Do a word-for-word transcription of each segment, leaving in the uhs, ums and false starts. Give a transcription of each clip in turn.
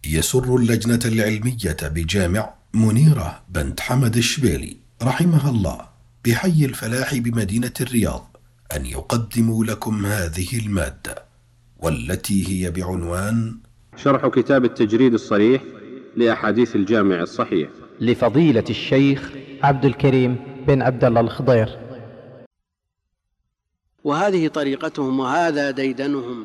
يسر اللجنة العلمية بجامع منيرة بنت حمد الشبيلي رحمها الله بحي الفلاح بمدينة الرياض أن يقدموا لكم هذه المادة، والتي هي بعنوان شرح كتاب التجريد الصريح لأحاديث الجامع الصحيح لفضيلة الشيخ عبد الكريم بن عبد الله الخضير. وهذه طريقتهم وهذا ديدنهم.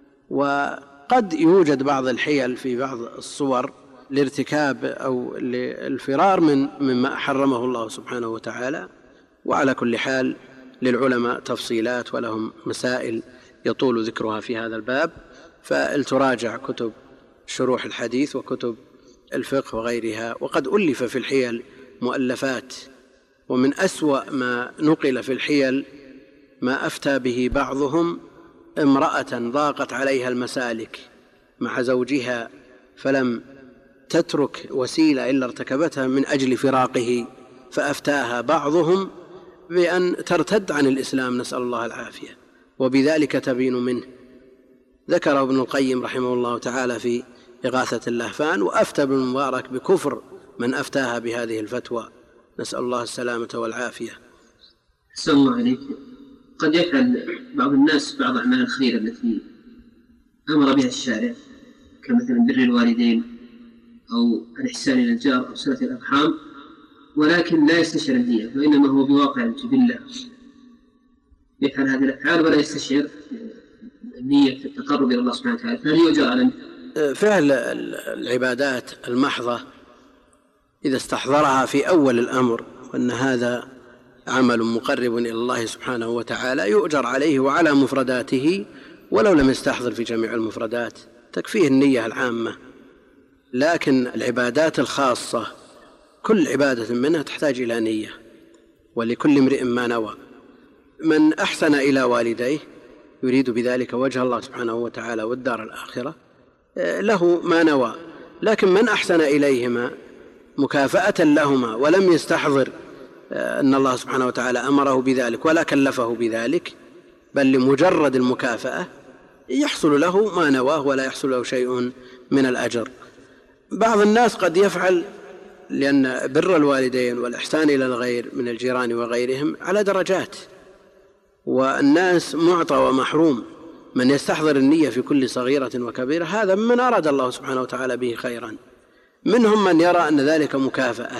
وقد يوجد بعض الحيل في بعض الصور لارتكاب أو للفرار من مما حرمه الله سبحانه وتعالى. وعلى كل حال للعلماء تفصيلات ولهم مسائل يطول ذكرها في هذا الباب، فلتراجع كتب شروح الحديث وكتب الفقه وغيرها. وقد ألف في الحيل مؤلفات، ومن أسوأ ما نقل في الحيل ما أفتى به بعضهم امرأة ضاقت عليها المسالك مع زوجها فلم تترك وسيلة إلا ارتكبتها من أجل فراقه، فأفتاها بعضهم بأن ترتد عن الإسلام، نسأل الله العافية، وبذلك تبين منه. ذكره ابن القيم رحمه الله تعالى في إغاثة اللهفان، وأفتى ابن المبارك بكفر من أفتاها بهذه الفتوى، نسأل الله السلامة والعافية. أحسن الله عليك. قد يفعل بعض الناس بعض أعمال الخير التي أمر بها الشارع، كمثلا بر الوالدين أو الإحسان إلى الجار أو صلة الأرحام، ولكن لا يستشعر النية، وإنما هو بواقع الجبلة يفعل هذه الأفعال ولا يستشعر النية التقرب إلى الله سبحانه وتعالى، فهل يؤجر على فعل العبادات المحضة إذا استحضرها في أول الأمر وأن هذا عمل مقرب إلى الله سبحانه وتعالى يؤجر عليه وعلى مفرداته، ولو لم يستحضر في جميع المفردات تكفيه النية العامة. لكن العبادات الخاصة كل عبادة منها تحتاج إلى نية، ولكل امرئ ما نوى. من أحسن إلى والديه يريد بذلك وجه الله سبحانه وتعالى والدار الآخرة له ما نوى، لكن من أحسن إليهما مكافأة لهما ولم يستحضر أن الله سبحانه وتعالى أمره بذلك ولا كلفه بذلك، بل لمجرد المكافأة يحصل له ما نواه ولا يحصل له شيء من الأجر. بعض الناس قد يفعل، لأن بر الوالدين والإحسان إلى الغير من الجيران وغيرهم على درجات، والناس معطى ومحروم. من يستحضر النية في كل صغيرة وكبيرة هذا من أراد الله سبحانه وتعالى به خيرا. منهم من يرى أن ذلك مكافأة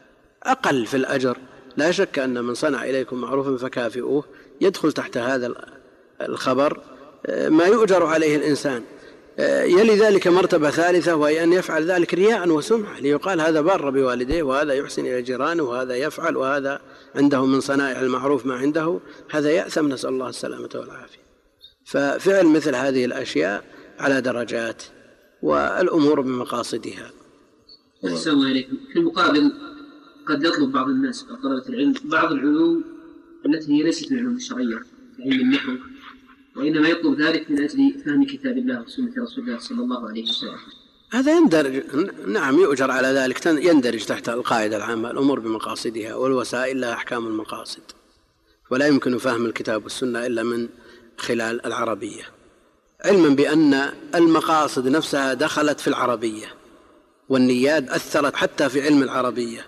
أقل في الأجر. لا شك أن من صنع إليكم معروفا فكافئوه يدخل تحت هذا الخبر ما يؤجر عليه الإنسان. يلي ذلك مرتبة ثالثة، وهي أن يفعل ذلك رياء وسمعة، ليقال هذا بار بوالديه وهذا يحسن إلى جيرانه وهذا يفعل وهذا عنده من صنائع المعروف ما عنده، هذا يأثم، نسأل الله السلامة والعافية. ففعل مثل هذه الأشياء على درجات، والأمور بمقاصدها. أحسن الله إليكم. في المقابل قد يطلب بعض الناس أو طلبة العلم بعض العلوم التي هي ليست من العلوم الشرعية كعلم النحو، وإنما يطلب ذلك من أجل فهم كتاب الله وسنة رسول الله صلى الله عليه وسلم. هذا يندرج، نعم يؤجر على ذلك، يندرج تحت القاعدة العامة الأمور بمقاصدها، والوسائل لها أحكام المقاصد، ولا يمكن فهم الكتاب والسنة إلا من خلال العربية، علما بأن المقاصد نفسها دخلت في العربية، والنيات أثرت حتى في علم العربية.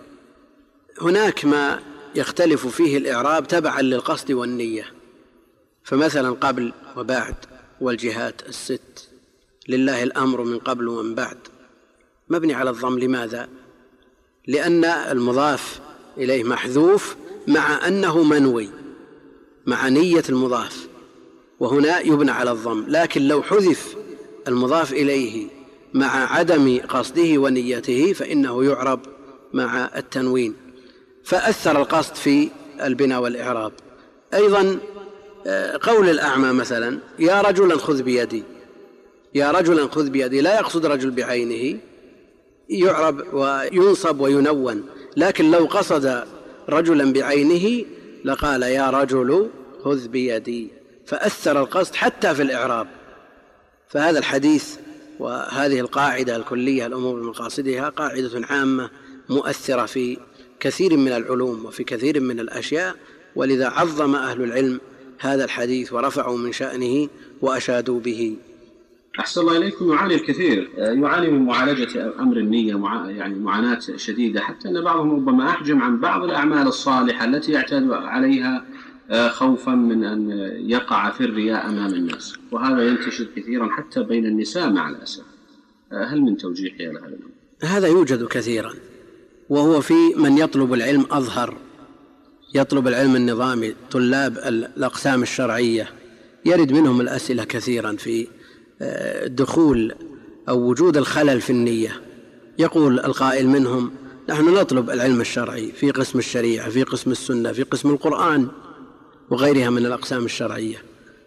هناك ما يختلف فيه الإعراب تبعا للقصد والنية، فمثلا قبل وبعد والجهات الست، لله الأمر من قبل ومن بعد، مبني على الضم. لماذا؟ لأن المضاف إليه محذوف مع أنه منوي، مع نية المضاف، وهنا يبنى على الضم. لكن لو حذف المضاف إليه مع عدم قصده ونيته فإنه يعرب مع التنوين، فأثر القصد في البناء والإعراب. أيضا قول الأعمى مثلا يا رجلا خذ بيدي، يا رجلا خذ بيدي لا يقصد رجل بعينه، يعرب وينصب وينون. لكن لو قصد رجلا بعينه لقال يا رجل خذ بيدي، فأثر القصد حتى في الإعراب. فهذا الحديث وهذه القاعدة الكلية الأمور بمقاصدها قاعدة عامة مؤثرة في كثير من العلوم وفي كثير من الأشياء، ولذا عظم أهل العلم هذا الحديث ورفعوا من شأنه وأشادوا به. أحسن الله إليكم. يعاني الكثير، يعاني من معالجة أمر النية، مع يعني معاناة شديدة، حتى أن بعضهم ربما أحجم عن بعض الأعمال الصالحة التي يعتاد عليها خوفا من أن يقع في الرياء أمام الناس، وهذا ينتشر كثيرا حتى بين النساء مع الأسف. هل من توجيه يا لهذا الأمر؟ هذا يوجد كثيرا، وهو في من يطلب العلم أظهر، يطلب العلم النظامي، طلاب الأقسام الشرعية، يرد منهم الأسئلة كثيرا في دخول أو وجود الخلل في النية. يقول القائل منهم: نحن نطلب العلم الشرعي في قسم الشريعة، في قسم السنة، في قسم القرآن وغيرها من الأقسام الشرعية،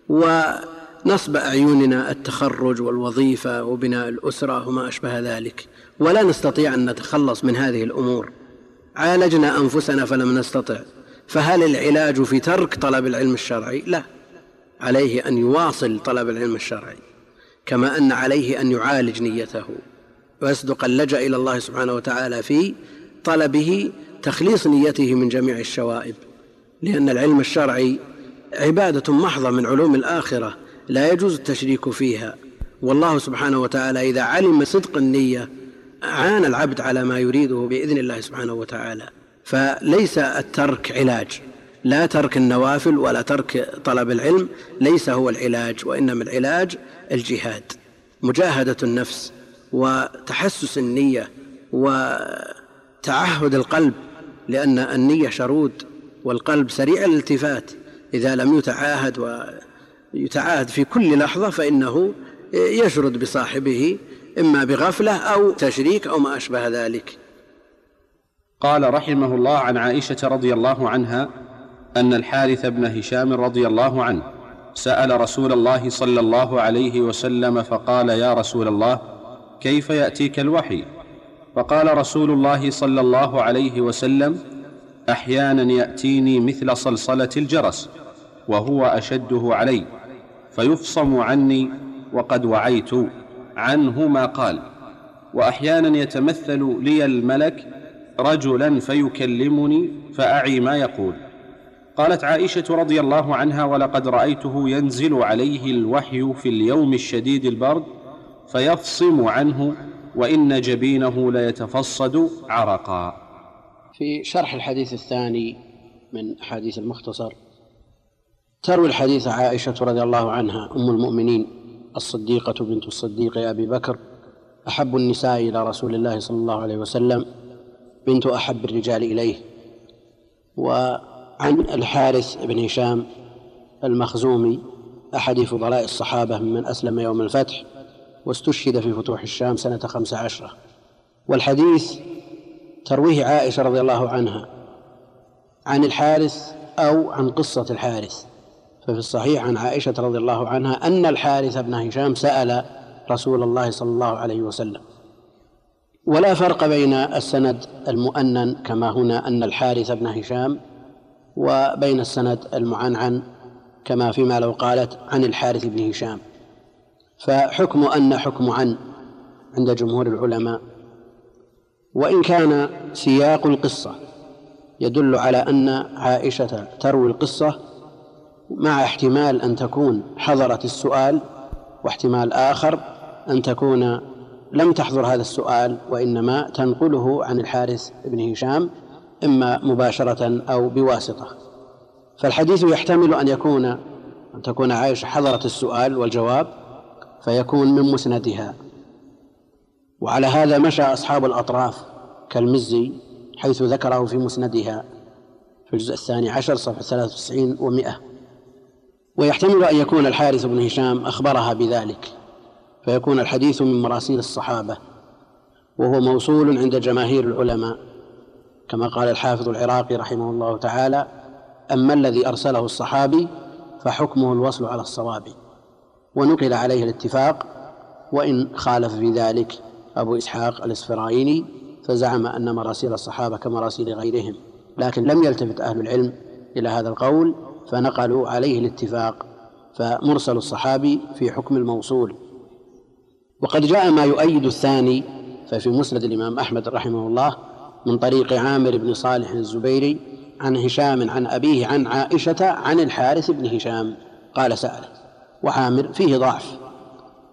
ونصب أعيننا التخرج والوظيفة وبناء الأسرة وما أشبه ذلك، ولا نستطيع أن نتخلص من هذه الأمور. عالجنا أنفسنا فلم نستطع، فهل العلاج في ترك طلب العلم الشرعي؟ لا، عليه أن يواصل طلب العلم الشرعي، كما أن عليه أن يعالج نيته ويصدق اللجأ إلى الله سبحانه وتعالى في طلبه تخليص نيته من جميع الشوائب، لأن العلم الشرعي عبادة محضة من علوم الآخرة لا يجوز التشريك فيها، والله سبحانه وتعالى إذا علم صدق النية عان العبد على ما يريده بإذن الله سبحانه وتعالى. فليس الترك علاج، لا ترك النوافل ولا ترك طلب العلم ليس هو العلاج، وإنما العلاج الجهاد، مجاهدة النفس وتحسس النية وتعهد القلب، لأن النية شرود والقلب سريع الالتفات، إذا لم يتعاهد ويتعاهد في كل لحظة فإنه يشرد بصاحبه إما بغفلة أو تشريك أو ما أشبه ذلك. قال رحمه الله: عن عائشة رضي الله عنها أن الحارث بن هشام رضي الله عنه سأل رسول الله صلى الله عليه وسلم فقال: يا رسول الله، كيف يأتيك الوحي؟ فقال رسول الله صلى الله عليه وسلم: أحيانا يأتيني مثل صلصلة الجرس وهو أشده علي، فيفصم عني وقد وعيت عنه ما قال، وأحيانا يتمثل لي الملك رجلا فيكلمني فأعي ما يقول. قالت عائشة رضي الله عنها: ولقد رأيته ينزل عليه الوحي في اليوم الشديد البرد فيفصم عنه وإن جبينه ليتفصد عرقا. في شرح الحديث الثاني من حديث المختصر تروي الحديث عائشة رضي الله عنها أم المؤمنين الصديقة بنت الصديق أبي بكر، أحب النساء إلى رسول الله صلى الله عليه وسلم، بنت أحب الرجال إليه. وعن الحارث بن هشام المخزومي أحد فضلاء الصحابة ممن أسلم يوم الفتح واستشهد في فتوح الشام سنة خمس عشرة. والحديث ترويه عائشة رضي الله عنها عن الحارث أو عن قصة الحارث، ففي الصحيح عن عائشة رضي الله عنها أن الحارث بن هشام سأل رسول الله صلى الله عليه وسلم. ولا فرق بين السند المؤنن كما هنا أن الحارث بن هشام وبين السند المعنعن كما فيما لو قالت عن الحارث بن هشام، فحكم أن حكم عن عند جمهور العلماء، وإن كان سياق القصة يدل على أن عائشة تروي القصة مع احتمال أن تكون حضرت السؤال، واحتمال آخر أن تكون لم تحضر هذا السؤال وإنما تنقله عن الحارث بن هشام إما مباشرة أو بواسطة. فالحديث يحتمل أن يكون أن تكون عائشة حضرت السؤال والجواب فيكون من مسندها، وعلى هذا مشى أصحاب الأطراف كالمزي حيث ذكره في مسندها في الجزء الثاني عشر صفحة ثلاثة وتسعين ومئة. ويحتمل أن يكون الحارث بن هشام أخبرها بذلك فيكون الحديث من مراسيل الصحابة، وهو موصول عند جماهير العلماء كما قال الحافظ العراقي رحمه الله تعالى: أما الذي أرسله الصحابي فحكمه الوصل على الصواب، ونقل عليه الاتفاق، وإن خالف في ذلك أبو إسحاق الإسفرايني فزعم أن مراسيل الصحابة كمراسيل غيرهم، لكن لم يلتفت أهل العلم إلى هذا القول فنقلوا عليه الاتفاق، فمرسل الصحابي في حكم الموصول. وقد جاء ما يؤيد الثاني، ففي مسند الإمام أحمد رحمه الله من طريق عامر بن صالح الزبيري عن هشام عن أبيه عن عائشة عن الحارث بن هشام قال سأله، وعامر فيه ضعف،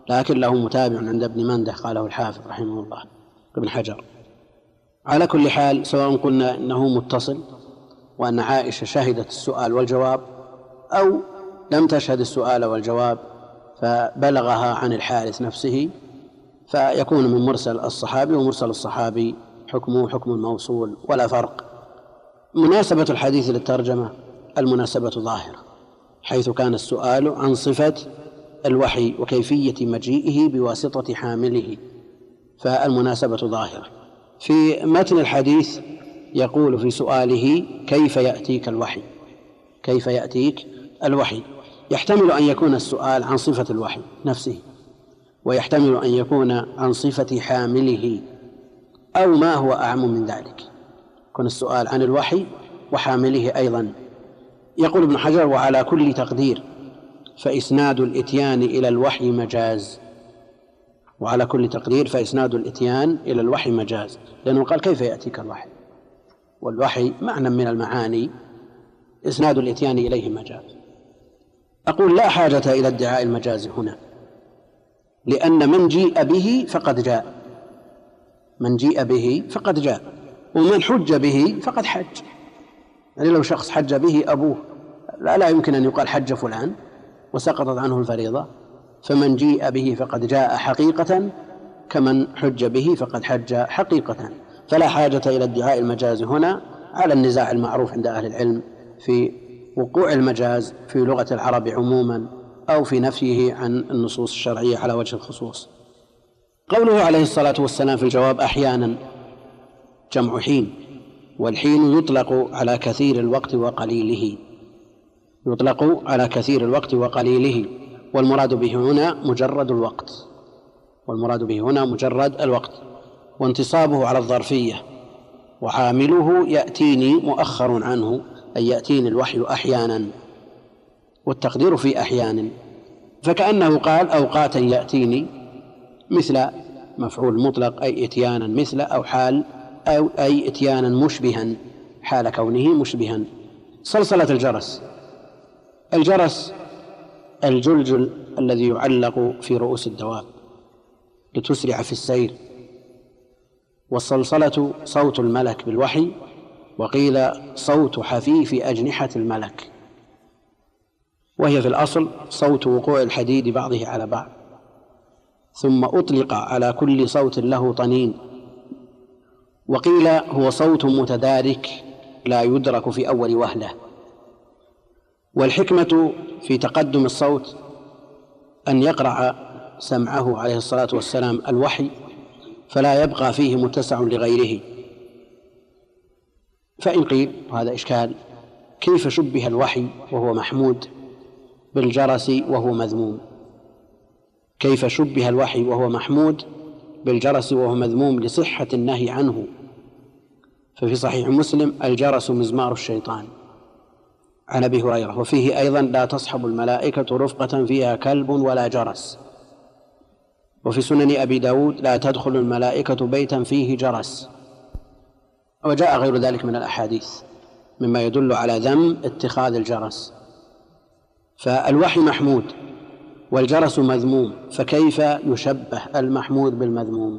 لكن له متابع عند ابن منده قاله الحافظ رحمه الله ابن حجر. على كل حال، سواء قلنا إنه متصل وأن عائشة شهدت السؤال والجواب، أو لم تشهد السؤال والجواب فبلغها عن الحارث نفسه، فيكون من مرسل الصحابي، ومرسل الصحابي حكمه حكم الموصول ولا فرق. مناسبة الحديث للترجمة المناسبة ظاهرة، حيث كان السؤال عن صفة الوحي وكيفية مجيئه بواسطة حامله، فالمناسبة ظاهرة. في متن الحديث يقول في سؤاله: كيف يأتيك الوحي؟ كيف يأتيك الوحي؟ يحتمل أن يكون السؤال عن صفة الوحي نفسه، ويحتمل أن يكون عن صفة حامله، أو ما هو أعم من ذلك، يكون السؤال عن الوحي وحامله أيضا. يقول ابن حجر: وعلى كل تقدير فإسناد الإتيان إلى الوحي مجاز. وعلى كل تقدير فإسناد الإتيان إلى الوحي مجاز، لأنه قال: كيف يأتيك الوحي؟ والوحي معنى من المعاني، إسناد الإتيان إليه مجاز. أقول: لا حاجة إلى ادعاء المجاز هنا، لأن من جيء به فقد جاء، من جيء به فقد جاء، ومن حج به فقد حج. يعني لو شخص حج به أبوه لا, لا يمكن أن يقال حج فلان وسقطت عنه الفريضة، فمن جيء به فقد جاء حقيقة، كمن حج به فقد حج حقيقة. فلا حاجة إلى ادعاء المجاز هنا، على النزاع المعروف عند أهل العلم في وقوع المجاز في لغة العرب عموما، أو في نفيه عن النصوص الشرعية على وجه الخصوص. قوله عليه الصلاة والسلام في الجواب: أحيانا، جمع حين، والحين يطلق على كثير الوقت وقليله، يطلق على كثير الوقت وقليله، والمراد به هنا مجرد الوقت، والمراد به هنا مجرد الوقت، وانتصابه على الظرفية. وعامله يأتيني مؤخر عنه، أي يأتيني الوحي أحيانا، والتقدير في أحيان، فكأنه قال: أوقاتا يأتيني، مثل مفعول مطلق أي إتيانا، مثل أو حال، أو أي إتيانا مشبها حال كونه مشبها. صلصلة الجرس، الجرس الجلجل الذي يعلق في رؤوس الدواب لتسرع في السير، والصلصلة صوت الملك بالوحي، وقيل صوت حفيف أجنحة الملك، وهي في الأصل صوت وقوع الحديد بعضه على بعض، ثم أطلق على كل صوت له طنين، وقيل هو صوت متدارك لا يدرك في أول وهلة. والحكمة في تقدم الصوت أن يقرع سمعه عليه الصلاة والسلام الوحي، فلا يبقى فيه متسع لغيره. فإن قيل، وهذا إشكال: كيف شبه الوحي وهو محمود بالجرس وهو مذموم؟ كيف شبه الوحي وهو محمود بالجرس وهو مذموم لصحة النهي عنه؟ ففي صحيح مسلم: الجرس مزمار الشيطان، عن أبي هريرة. وفيه أيضا: لا تصحب الملائكة رفقة فيها كلب ولا جرس. وفي سنن أبي داود: لا تدخل الملائكة بيتا فيه جرس. وجاء غير ذلك من الأحاديث مما يدل على ذم اتخاذ الجرس. فالوحي محمود والجرس مذموم، فكيف يشبه المحمود بالمذموم؟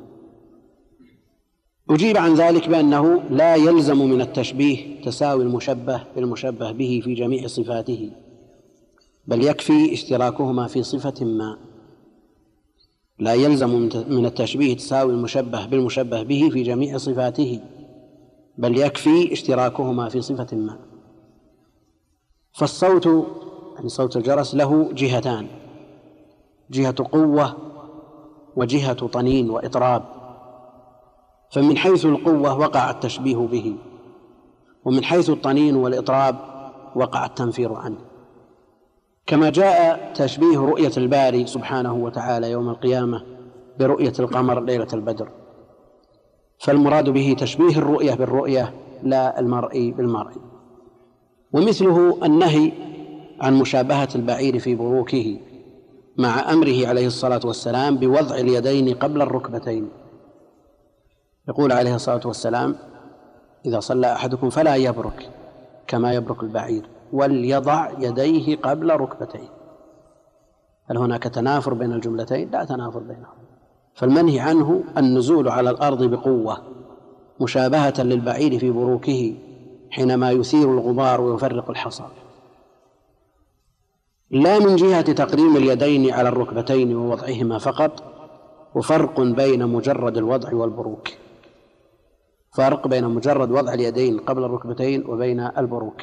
أجيب عن ذلك بأنه لا يلزم من التشبيه تساوي المشبه بالمشبه به في جميع صفاته، بل يكفي اشتراكهما في صفة ما. لا يلزم من التشبيه تساوي المشبه بالمشبه به في جميع صفاته، بل يكفي اشتراكهما في صفة ما. فالصوت، يعني صوت الجرس، له جهتان: جهة قوة وجهة طنين وإطراب. فمن حيث القوة وقع التشبيه به، ومن حيث الطنين والإطراب وقع التنفير عنه، كما جاء تشبيه رؤية الباري سبحانه وتعالى يوم القيامة برؤية القمر ليلة البدر، فالمراد به تشبيه الرؤية بالرؤية لا المرء بالمرء. ومثله النهي عن مشابهة البعير في بروكه، مع أمره عليه الصلاة والسلام بوضع اليدين قبل الركبتين. يقول عليه الصلاة والسلام: إذا صلى أحدكم فلا يبرك كما يبرك البعير، وليضع يديه قبل ركبتيه. هل هناك تنافر بين الجملتين؟ لا تنافر بينهم. فالمنهي عنه النزول على الأرض بقوة مشابهة للبعير في بروكه حينما يثير الغبار ويفرق الحصى، لا من جهة تقديم اليدين على الركبتين ووضعهما فقط، وفرق بين مجرد الوضع والبروك، فرق بين مجرد وضع اليدين قبل الركبتين وبين البروك.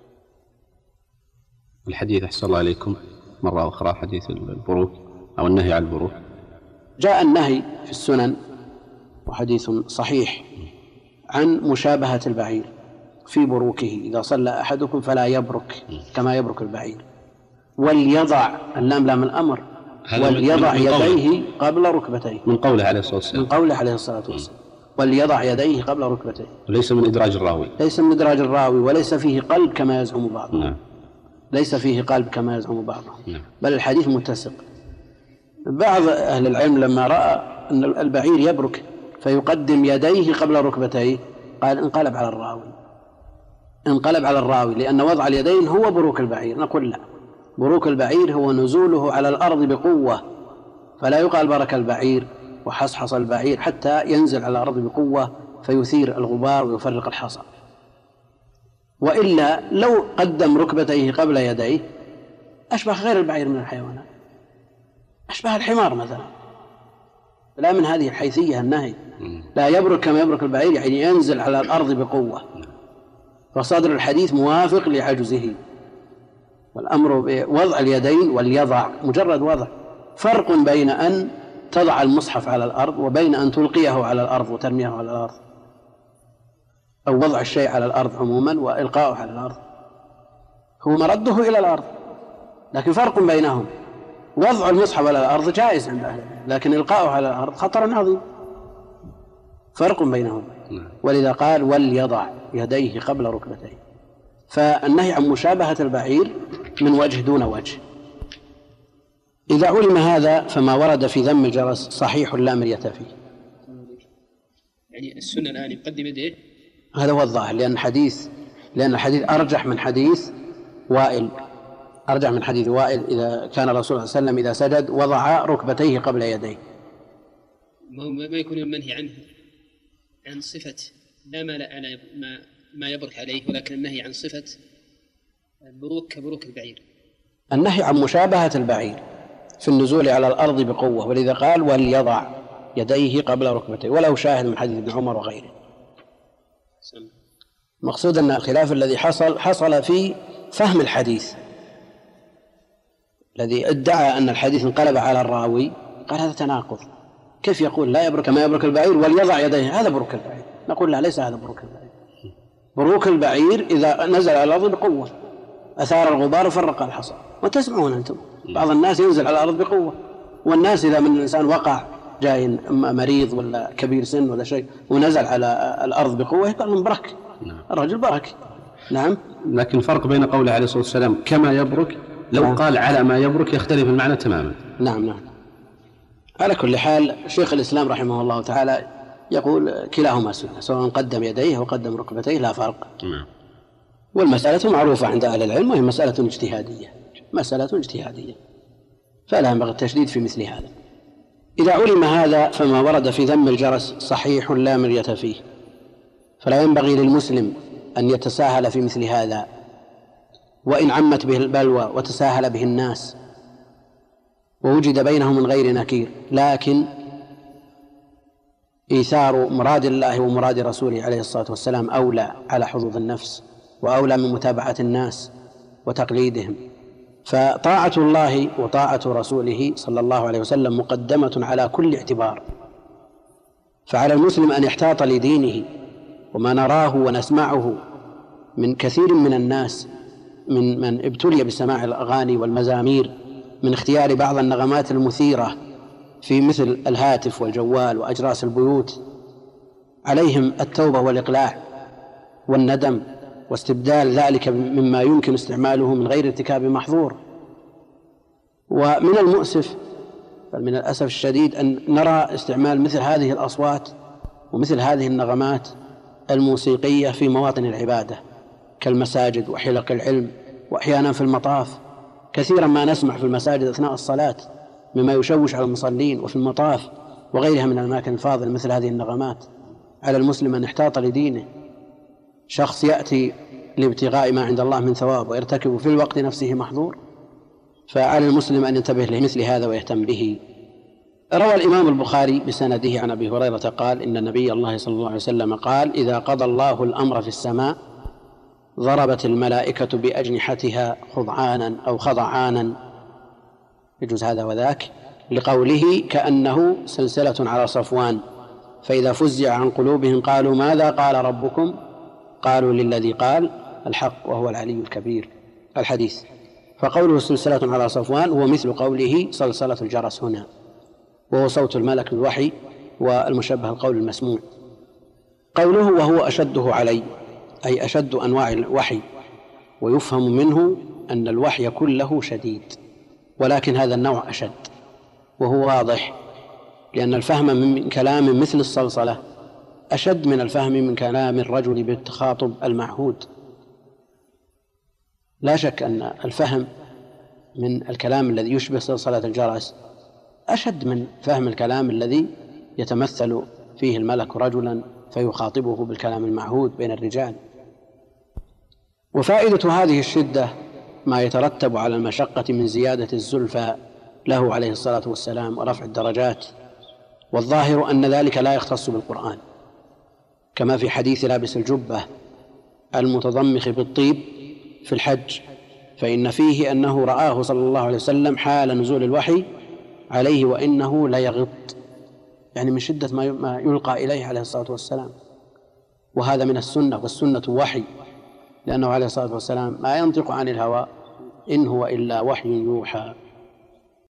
الحديث أحسن الله عليكم مرة أخرى، حديث البروك أو النهي عن البروك، جاء النهي في السنن وحديث صحيح عن مشابهة البعير في بروكه، إذا صلى أحدكم فلا يبرك كما يبرك البعير، وليضع، اللام لام الأمر، وليضع يديه قبل ركبتيه، من قوله عليه الصلاة والسلام، من قوله عليه الصلاة والسلام، وليضع يديه قبل ركبتيه، وليس من إدراج الراوي، ليس من إدراج الراوي، وليس فيه قلب كما يزعم بعضهم. نعم. ليس فيه قلب كما يزعم بعضهم. نعم. بل الحديث متسق. بعض أهل العلم لما رأى أن البعير يبرك فيقدم يديه قبل ركبتيه قال انقلب على الراوي، انقلب على الراوي، لأن وضع اليدين هو بروك البعير. نقول لا، بروك البعير هو نزوله على الأرض بقوة، فلا يقال برك البعير وحصحص البعير حتى ينزل على الأرض بقوة فيثير الغبار ويفرق الحصى. وإلا لو قدم ركبتيه قبل يديه أشبه غير البعير من الحيوانات، أشبه الحمار مثلا. لا، من هذه الحيثية النهي، لا يبرك كما يبرك البعير، يعني ينزل على الأرض بقوة، فصدر الحديث موافق لعجزه. والأمر بوضع اليدين وليضع، مجرد وضع، فرق بين أن تضع المصحف على الأرض وبين أن تلقيه على الأرض وترميه على الأرض، أو وضع الشيء على الأرض عموما وإلقاؤه على الأرض، هو مرده إلى الأرض، لكن فرق بينهم. وضع المصحف على الأرض جائز عند أهل العلم، لكن إلقاؤه على الأرض خطر عظيم، فرق بينهم. ولذا قال وليضع يديه قبل ركبتيه. فالنهي عن مشابهة البعير من وجه دون وجه. إذا علم هذا فما ورد في ذم الجرس صحيح لا مرية فيه. يعني السنة الآن يقدم يديه، هذا هو الظاهر، لأن حديث لأن الحديث أرجح من حديث وائل، أرجح من حديث وائل إذا كان الرسول صلى الله عليه وسلم إذا سجد وضع ركبتيه قبل يديه. ما يكون المنهي عنه عن صفة لا ما لا ما ما يبرك عليه، ولكن النهي عن صفة البروك كبروك البعير. النهي عن مشابهة البعير في النزول على الأرض بقوة، ولذا قال وليضع يديه قبل ركبتيه، وله شاهد من حديث ابن عمر وغيره. مقصود أن الخلاف الذي حصل حصل في فهم الحديث، الذي ادعى أن الحديث انقلب على الراوي قال هذا تناقض، كيف يقول لا يبرك ما يبرك البعير وليضع يديه، هذا بروك البعير. نقول لا، ليس هذا بروك البعير. بروك البعير إذا نزل على الأرض بقوة أثار الغبار وفرق الحصى. وتسمعون أنتم بعض الناس ينزل على الأرض بقوة، والناس إذا من الإنسان وقع جاي مريض ولا كبير سن ولا شيء ونزل على الأرض بقوة يقال من برك، الرجل برك. نعم. لكن الفرق بين قوله عليه الصلاة والسلام كما يبرك، لو نعم. قال على ما يبرك يختلف المعنى تماما. نعم نعم. على كل حال شيخ الإسلام رحمه الله تعالى يقول كلاهما سنة، سواء قدم يديه وقدم ركبتيه لا فرق. نعم. والمسألة معروفة عند أهل العلم، وهي مسألة اجتهادية، مسألة اجتهادية، فلا ينبغي التشديد في مثل هذا. إذا علم هذا فما ورد في ذم الجرس صحيح لا مرية فيه، فلا ينبغي للمسلم أن يتساهل في مثل هذا، وإن عمت به البلوى وتساهل به الناس ووجد بينهم من غير نكير، لكن إيثار مراد الله ومراد رسوله عليه الصلاة والسلام أولى على حظوظ النفس، وأولى من متابعة الناس وتقليدهم. فطاعة الله وطاعة رسوله صلى الله عليه وسلم مقدمة على كل اعتبار، فعلى المسلم أن يحتاط لدينه. وما نراه ونسمعه من كثير من الناس من من ابتلي بسماع الأغاني والمزامير، من اختيار بعض النغمات المثيرة في مثل الهاتف والجوال وأجراس البيوت، عليهم التوبة والإقلاع والندم واستبدال ذلك مما يمكن استعماله من غير ارتكاب محظور. ومن المؤسف بل من الأسف الشديد أن نرى استعمال مثل هذه الأصوات ومثل هذه النغمات الموسيقية في مواطن العبادة كالمساجد وحلق العلم، وأحيانا في المطاف كثيرا ما نسمع في المساجد أثناء الصلاة مما يشوش على المصلين وفي المطاف وغيرها من الأماكن الفاضلة مثل هذه النغمات. على المسلم أن يحتاط لدينه. شخص يأتي لابتغاء ما عند الله من ثواب ويرتكب في الوقت نفسه محظور، فعلى المسلم أن ينتبه لمثل هذا ويهتم به. روى الإمام البخاري بسنده عن أبي هريرة قال: إن النبي الله صلى الله عليه وسلم قال: إذا قضى الله الأمر في السماء ضربت الملائكة بأجنحتها خضعانا أو خضعانا، يجوز هذا وذاك، لقوله كأنه سلسلة على صفوان، فإذا فزع عن قلوبهم قالوا ماذا قال ربكم؟ قالوا للذي قال الحق وهو العلي الكبير. الحديث. فقوله سلسلة على صفوان هو مثل قوله صلصلة الجرس هنا، وهو صوت الملك بالوحي، والمشبه القول المسموع. قوله وهو أشده علي أي أشد أنواع الوحي، ويفهم منه أن الوحي كله شديد، ولكن هذا النوع أشد، وهو واضح، لأن الفهم من كلام مثل الصلصلة أشد من الفهم من كلام الرجل بالتخاطب المعهود. لا شك أن الفهم من الكلام الذي يشبه صلصلة الجرس أشد من فهم الكلام الذي يتمثل فيه الملك رجلا فيخاطبه بالكلام المعهود بين الرجال. وفائدة هذه الشدة ما يترتب على المشقة من زيادة الزلفى له عليه الصلاة والسلام ورفع الدرجات، والظاهر أن ذلك لا يختص بالقرآن، كما في حديث لابس الجبة المتضمخ بالطيب في الحج، فإن فيه أنه رآه صلى الله عليه وسلم حال نزول الوحي عليه وإنه ليغط، يعني من شدة ما يلقى إليه عليه الصلاة والسلام. وهذا من السنة، والسنة وحي، لأنه عليه الصلاة والسلام ما ينطق عن الهوى إن هو إلا وحي يوحى.